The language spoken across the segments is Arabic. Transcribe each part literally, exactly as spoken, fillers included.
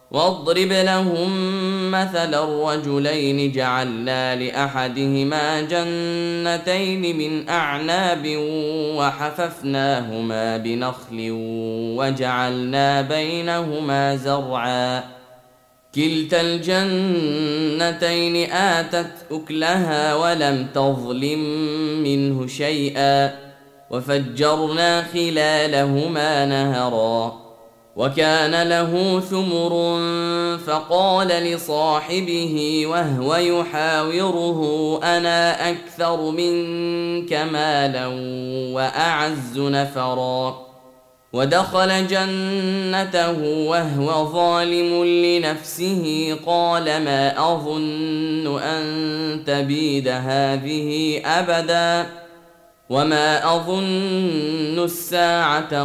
واضرب لهم مثلا الرجلين جعلنا لأحدهما جنتين من أعناب وحففناهما بنخل وجعلنا بينهما زرعا كلتا الجنتين آتت أكلها ولم تظلم منه شيئا وفجرنا خلالهما نهرا وكان له ثمر فقال لصاحبه وهو يحاوره أنا أكثر منك مالا وأعز نفرا ودخل جنته وهو ظالم لنفسه قال ما أظن أن تبيد هذه أبدا وما أظن الساعة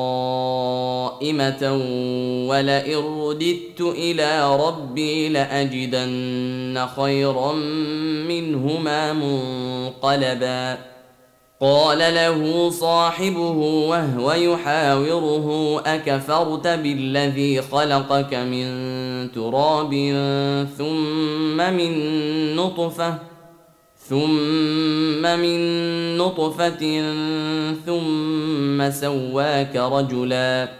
قائمة ولئن رددت إلى ربي لأجدن خيرا منهما منقلبا قال له صاحبه وهو يحاوره أكفرت بالذي خلقك من تراب ثم من نطفة ثم من نطفة ثم سواك رجلا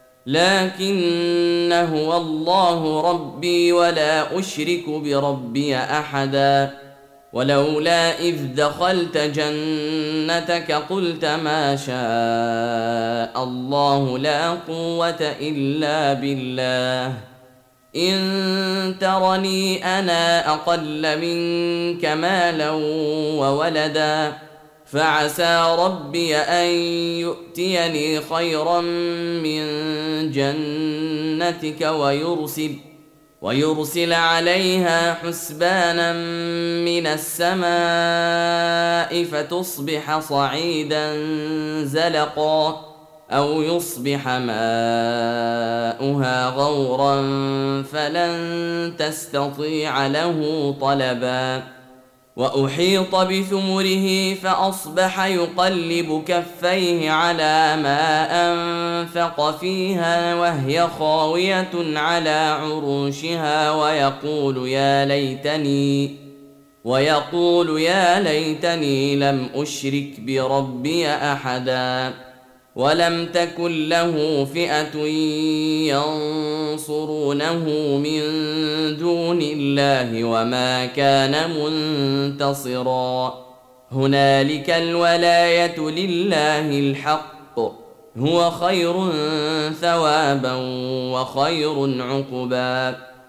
لكن هو الله ربي ولا أشرك بربي أحدا ولولا إذ دخلت جنتك قلت ما شاء الله لا قوة إلا بالله إن ترني أنا أقل منك مالا وولدا فعسى ربي أن يؤتيني خيرا من جنتك ويرسل ويرسل عليها حسبانا من السماء فتصبح صعيدا زلقا أو يصبح ماؤها غورا فلن تستطيع له طلبا وأحيط بثمره فأصبح يقلب كفيه على ما أنفق فيها وهي خاوية على عروشها ويقول يا ليتني ويقول يا ليتني لم أشرك بربي أحدا ولم تكن له فئة ينصرونه من دون الله وما كان منتصرا هنالك الولاية لله الحق هو خير ثوابا وخير عقبا